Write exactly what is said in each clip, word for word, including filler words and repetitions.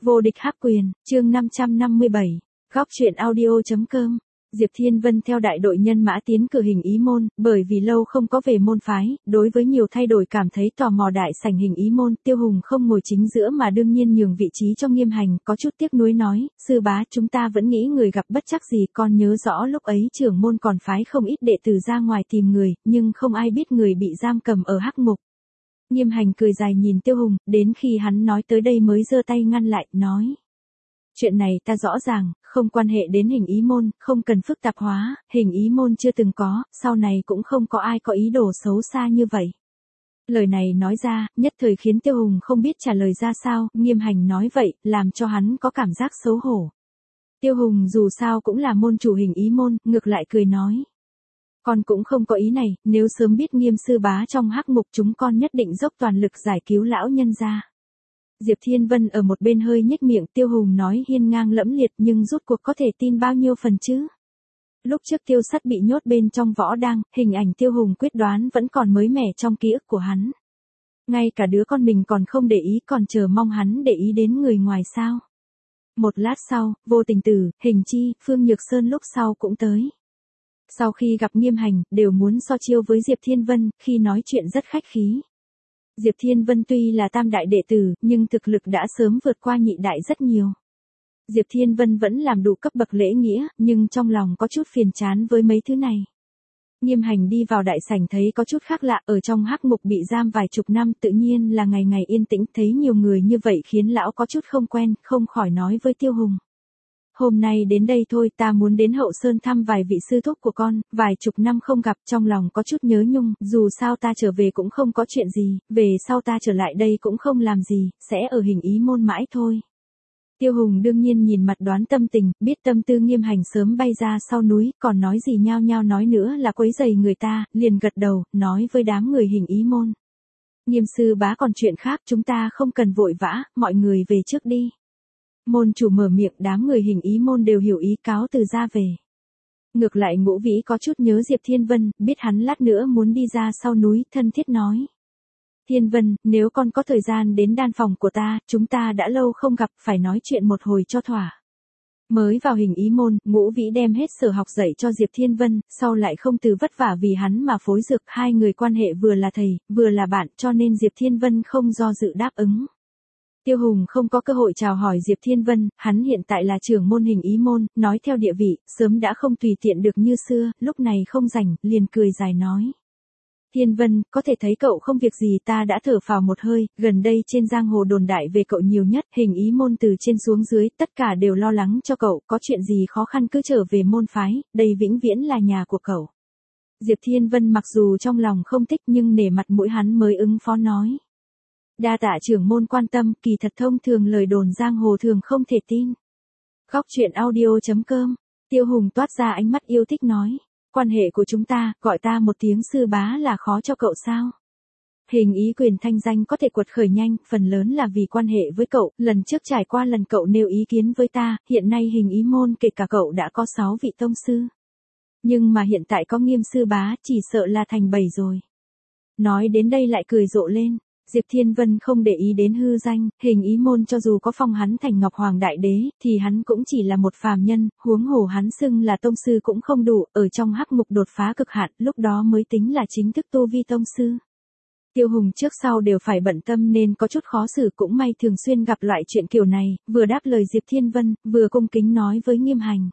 Vô địch hắc quyền, chương năm trăm năm mươi bảy, góc truyện audio.com. Diệp Thiên Vân theo đại đội nhân mã tiến cử hình ý môn, bởi vì lâu không có về môn phái, đối với nhiều thay đổi cảm thấy tò mò đại sảnh hình ý môn, Tiêu Hùng không ngồi chính giữa mà đương nhiên nhường vị trí cho Nghiêm Hành, có chút tiếc nuối nói, sư bá chúng ta vẫn nghĩ người gặp bất chắc gì, con nhớ rõ lúc ấy trưởng môn còn phái không ít đệ tử ra ngoài tìm người, nhưng không ai biết người bị giam cầm ở hắc ngục. Nghiêm Hành cười dài nhìn Tiêu Hùng, đến khi hắn nói tới đây mới giơ tay ngăn lại, nói. Chuyện này ta rõ ràng, không quan hệ đến hình ý môn, không cần phức tạp hóa, hình ý môn chưa từng có, sau này cũng không có ai có ý đồ xấu xa như vậy. Lời này nói ra, nhất thời khiến Tiêu Hùng không biết trả lời ra sao, Nghiêm Hành nói vậy, làm cho hắn có cảm giác xấu hổ. Tiêu Hùng dù sao cũng là môn chủ hình ý môn, ngược lại cười nói. Con cũng không có ý này, nếu sớm biết Nghiêm sư bá trong hắc ngục chúng con nhất định dốc toàn lực giải cứu lão nhân gia. Diệp Thiên Vân ở một bên hơi nhếch miệng, Tiêu Hùng nói hiên ngang lẫm liệt nhưng rốt cuộc có thể tin bao nhiêu phần chứ. Lúc trước Tiêu Sắt bị nhốt bên trong võ đang, hình ảnh Tiêu Hùng quyết đoán vẫn còn mới mẻ trong ký ức của hắn. Ngay cả đứa con mình còn không để ý, còn chờ mong hắn để ý đến người ngoài sao. Một lát sau, Vô Tình Tử, Hình Chi, Phương Nhược Sơn lúc sau cũng tới. Sau khi gặp Nghiêm Hành, đều muốn so chiêu với Diệp Thiên Vân, khi nói chuyện rất khách khí. Diệp Thiên Vân tuy là tam đại đệ tử, nhưng thực lực đã sớm vượt qua nhị đại rất nhiều. Diệp Thiên Vân vẫn làm đủ cấp bậc lễ nghĩa, nhưng trong lòng có chút phiền chán với mấy thứ này. Nghiêm Hành đi vào đại sảnh thấy có chút khác lạ, ở trong hắc ngục bị giam vài chục năm tự nhiên là ngày ngày yên tĩnh, thấy nhiều người như vậy khiến lão có chút không quen, không khỏi nói với Tiêu Hùng. Hôm nay đến đây thôi, ta muốn đến Hậu Sơn thăm vài vị sư thúc của con, vài chục năm không gặp, trong lòng có chút nhớ nhung, dù sao ta trở về cũng không có chuyện gì, về sau ta trở lại đây cũng không làm gì, sẽ ở hình ý môn mãi thôi. Tiêu Hùng đương nhiên nhìn mặt đoán tâm tình, biết tâm tư Nghiêm Hành sớm bay ra sau núi, còn nói gì nhao nhao nói nữa là quấy rầy người ta, liền gật đầu, nói với đám người hình ý môn. Nghiêm sư bá còn chuyện khác, chúng ta không cần vội vã, mọi người về trước đi. Môn chủ mở miệng, đám người hình ý môn đều hiểu ý, cáo từ ra về. Ngược lại Ngũ Vĩ có chút nhớ Diệp Thiên Vân, biết hắn lát nữa muốn đi ra sau núi, thân thiết nói. Thiên Vân, nếu con có thời gian đến đan phòng của ta, chúng ta đã lâu không gặp, phải nói chuyện một hồi cho thỏa. Mới vào hình ý môn, Ngũ Vĩ đem hết sở học dạy cho Diệp Thiên Vân, sau lại không từ vất vả vì hắn mà phối dược, hai người quan hệ vừa là thầy, vừa là bạn, cho nên Diệp Thiên Vân không do dự đáp ứng. Tiêu Hùng không có cơ hội chào hỏi Diệp Thiên Vân, hắn hiện tại là trưởng môn hình ý môn, nói theo địa vị, sớm đã không tùy tiện được như xưa, lúc này không rảnh, liền cười dài nói. Thiên Vân, có thể thấy cậu không việc gì, ta đã thở phào một hơi, gần đây trên giang hồ đồn đại về cậu nhiều nhất, hình ý môn từ trên xuống dưới, tất cả đều lo lắng cho cậu, có chuyện gì khó khăn cứ trở về môn phái, đây vĩnh viễn là nhà của cậu. Diệp Thiên Vân mặc dù trong lòng không thích nhưng nể mặt mũi hắn mới ứng phó nói. Đa tạ trưởng môn quan tâm, kỳ thật thông thường lời đồn giang hồ thường không thể tin. Góc truyện audio.com, Tiêu Hùng toát ra ánh mắt yêu thích nói. Quan hệ của chúng ta, gọi ta một tiếng sư bá là khó cho cậu sao? Hình ý quyền thanh danh có thể quật khởi nhanh, phần lớn là vì quan hệ với cậu, lần trước trải qua lần cậu nêu ý kiến với ta, hiện nay hình ý môn kể cả cậu đã có sáu vị tông sư. Nhưng mà hiện tại có Nghiêm sư bá, chỉ sợ là thành bảy rồi. Nói đến đây lại cười rộ lên. Diệp Thiên Vân không để ý đến hư danh, hình ý môn cho dù có phong hắn thành Ngọc Hoàng Đại Đế, thì hắn cũng chỉ là một phàm nhân, huống hồ hắn xưng là tông sư cũng không đủ, ở trong hắc ngục đột phá cực hạn, lúc đó mới tính là chính thức tu vi tông sư. Tiêu Hùng trước sau đều phải bận tâm nên có chút khó xử, cũng may thường xuyên gặp loại chuyện kiểu này, vừa đáp lời Diệp Thiên Vân, vừa cung kính nói với Nghiêm Hành.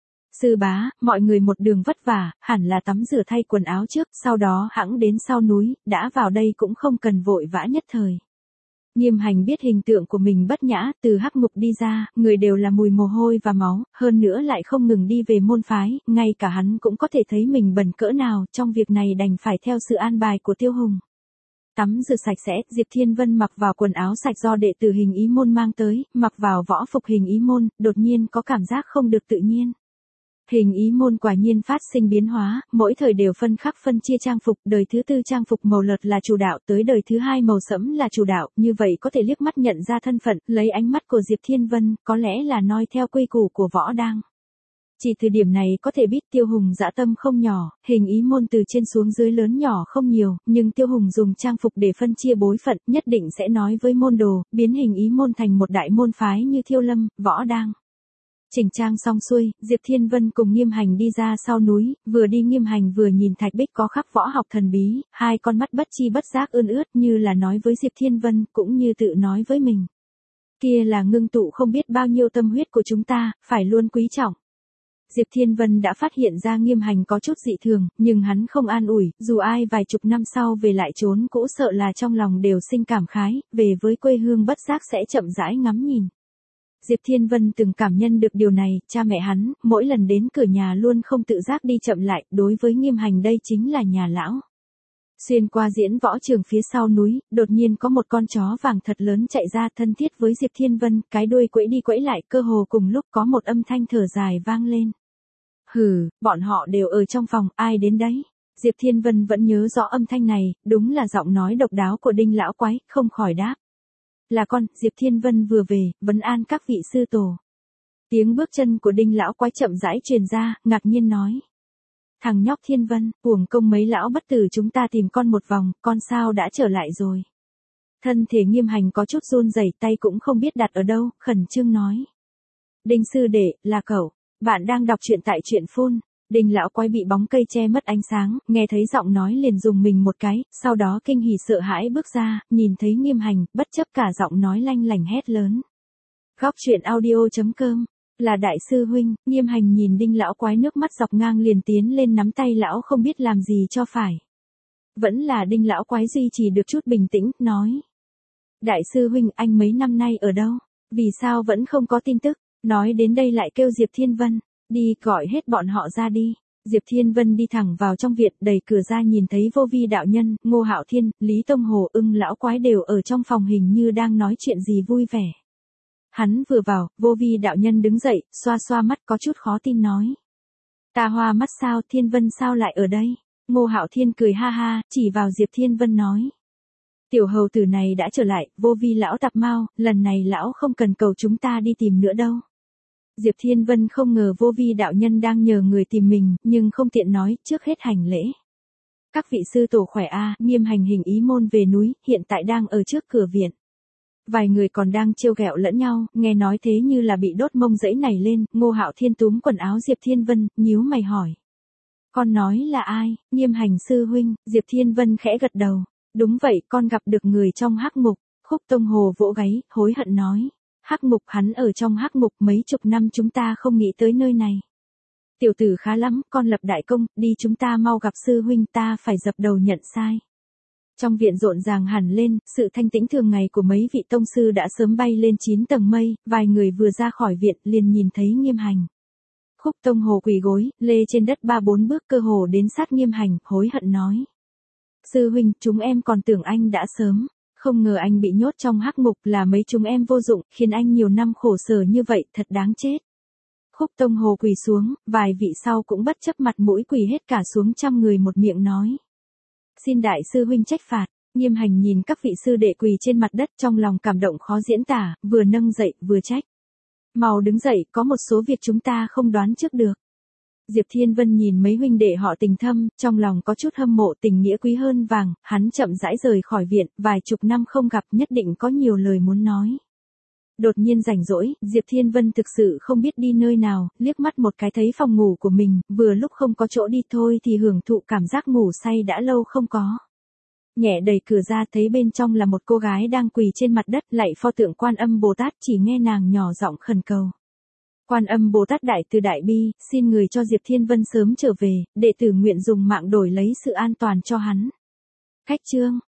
Sư bá, mọi người một đường vất vả, hẳn là tắm rửa thay quần áo trước, sau đó hãng đến sau núi, đã vào đây cũng không cần vội vã nhất thời. Nghiêm Hành biết hình tượng của mình bất nhã, từ hắc ngục đi ra, người đều là mùi mồ hôi và máu, hơn nữa lại không ngừng đi về môn phái, ngay cả hắn cũng có thể thấy mình bẩn cỡ nào, trong việc này đành phải theo sự an bài của Tiêu Hùng. Tắm rửa sạch sẽ, Diệp Thiên Vân mặc vào quần áo sạch do đệ tử hình ý môn mang tới, mặc vào võ phục hình ý môn, đột nhiên có cảm giác không được tự nhiên. Hình ý môn quả nhiên phát sinh biến hóa, mỗi thời đều phân khắc phân chia trang phục, đời thứ tư trang phục màu lợt là chủ đạo, tới đời thứ hai màu sẫm là chủ đạo, như vậy có thể liếc mắt nhận ra thân phận, lấy ánh mắt của Diệp Thiên Vân, có lẽ là noi theo quy củ của võ đang. Chỉ từ điểm này có thể biết Tiêu Hùng dã tâm không nhỏ, hình ý môn từ trên xuống dưới lớn nhỏ không nhiều, nhưng Tiêu Hùng dùng trang phục để phân chia bối phận, nhất định sẽ nói với môn đồ, biến hình ý môn thành một đại môn phái như Thiêu Lâm, Võ Đang. Chỉnh trang xong xuôi, Diệp Thiên Vân cùng Nghiêm Hành đi ra sau núi, vừa đi Nghiêm Hành vừa nhìn thạch bích có khắc võ học thần bí, hai con mắt bất chi bất giác ươn ướt như là nói với Diệp Thiên Vân, cũng như tự nói với mình. Kia là ngưng tụ không biết bao nhiêu tâm huyết của chúng ta, phải luôn quý trọng. Diệp Thiên Vân đã phát hiện ra Nghiêm Hành có chút dị thường, nhưng hắn không an ủi, dù ai vài chục năm sau về lại trốn cũ sợ là trong lòng đều sinh cảm khái, về với quê hương bất giác sẽ chậm rãi ngắm nhìn. Diệp Thiên Vân từng cảm nhận được điều này, cha mẹ hắn, mỗi lần đến cửa nhà luôn không tự giác đi chậm lại, đối với Nghiêm Hành đây chính là nhà lão. Xuyên qua diễn võ trường phía sau núi, đột nhiên có một con chó vàng thật lớn chạy ra thân thiết với Diệp Thiên Vân, cái đuôi quẫy đi quẫy lại, cơ hồ cùng lúc có một âm thanh thở dài vang lên. Hừ, bọn họ đều ở trong phòng, ai đến đấy? Diệp Thiên Vân vẫn nhớ rõ âm thanh này, đúng là giọng nói độc đáo của Đinh lão quái, không khỏi đáp. Là con, Diệp Thiên Vân vừa về, vấn an các vị sư tổ. Tiếng bước chân của Đinh lão quái chậm rãi truyền ra, ngạc nhiên nói. Thằng nhóc Thiên Vân, uổng công mấy lão bất tử chúng ta tìm con một vòng, con sao đã trở lại rồi. Thân thể Nghiêm Hành có chút run rẩy, tay cũng không biết đặt ở đâu, khẩn trương nói. Đinh sư đệ, là cậu, bạn đang đọc truyện tại truyện phun. Đinh lão quái bị bóng cây che mất ánh sáng, nghe thấy giọng nói liền dùng mình một cái, sau đó kinh hỉ sợ hãi bước ra, nhìn thấy Nghiêm Hành, bất chấp cả giọng nói lanh lảnh hét lớn. Góc truyện audio chấm com, là đại sư huynh. Nghiêm Hành nhìn Đinh lão quái nước mắt dọc ngang liền tiến lên nắm tay lão không biết làm gì cho phải. Vẫn là Đinh lão quái duy trì được chút bình tĩnh, nói. Đại sư huynh, anh mấy năm nay ở đâu? Vì sao vẫn không có tin tức? Nói đến đây lại kêu Diệp Thiên Vân. Đi, gọi hết bọn họ ra đi. Diệp Thiên Vân đi thẳng vào trong viện, đẩy cửa ra nhìn thấy Vô Vi đạo nhân, Ngô Hạo Thiên, Lý Tông Hồ, Ưng lão quái đều ở trong phòng hình như đang nói chuyện gì vui vẻ. Hắn vừa vào, Vô Vi đạo nhân đứng dậy, xoa xoa mắt có chút khó tin nói. Ta hoa mắt sao, Thiên Vân sao lại ở đây? Ngô Hạo Thiên cười ha ha, chỉ vào Diệp Thiên Vân nói. Tiểu hầu tử này đã trở lại, Vô Vi lão tạp mau, lần này lão không cần cầu chúng ta đi tìm nữa đâu. Diệp Thiên Vân không ngờ Vô Vi đạo nhân đang nhờ người tìm mình, nhưng không tiện nói, trước hết hành lễ. Các vị sư tổ khỏe a, Nghiêm Hành hình ý môn về núi, hiện tại đang ở trước cửa viện. Vài người còn đang trêu ghẹo lẫn nhau, nghe nói thế như là bị đốt mông dẫy nảy lên, Ngô Hạo Thiên túm quần áo Diệp Thiên Vân, nhíu mày hỏi. Con nói là ai? Nghiêm Hành sư huynh. Diệp Thiên Vân khẽ gật đầu. Đúng vậy, con gặp được người trong hắc ngục. Khúc Tông Hồ vỗ gáy, hối hận nói. Hắc ngục, hắn ở trong hắc ngục mấy chục năm chúng ta không nghĩ tới nơi này. Tiểu tử khá lắm, con lập đại công, đi chúng ta mau gặp sư huynh, ta phải dập đầu nhận sai. Trong viện rộn ràng hẳn lên, sự thanh tĩnh thường ngày của mấy vị tông sư đã sớm bay lên chín tầng mây, vài người vừa ra khỏi viện liền nhìn thấy Nghiêm Hành. Khúc Tông Hồ quỳ gối, lê trên đất ba bốn bước cơ hồ đến sát Nghiêm Hành, hối hận nói. Sư huynh, chúng em còn tưởng anh đã sớm. Không ngờ anh bị nhốt trong hắc ngục, là mấy chúng em vô dụng, khiến anh nhiều năm khổ sở như vậy, thật đáng chết. Khúc Tông Hồ quỳ xuống, vài vị sau cũng bất chấp mặt mũi quỳ hết cả xuống trăm người một miệng nói. Xin đại sư huynh trách phạt. Nghiêm Hành nhìn các vị sư đệ quỳ trên mặt đất trong lòng cảm động khó diễn tả, vừa nâng dậy vừa trách. Mau đứng dậy, có một số việc chúng ta không đoán trước được. Diệp Thiên Vân nhìn mấy huynh đệ họ tình thâm, trong lòng có chút hâm mộ, tình nghĩa quý hơn vàng, hắn chậm rãi rời khỏi viện, vài chục năm không gặp nhất định có nhiều lời muốn nói. Đột nhiên rảnh rỗi, Diệp Thiên Vân thực sự không biết đi nơi nào, liếc mắt một cái thấy phòng ngủ của mình, vừa lúc không có chỗ đi thôi thì hưởng thụ cảm giác ngủ say đã lâu không có. Nhẹ đẩy cửa ra thấy bên trong là một cô gái đang quỳ trên mặt đất lạy pho tượng Quan Âm Bồ Tát, chỉ nghe nàng nhỏ giọng khẩn cầu. Quan Âm Bồ Tát đại từ đại bi, xin người cho Diệp Thiên Vân sớm trở về, đệ tử nguyện dùng mạng đổi lấy sự an toàn cho hắn. Khách chương.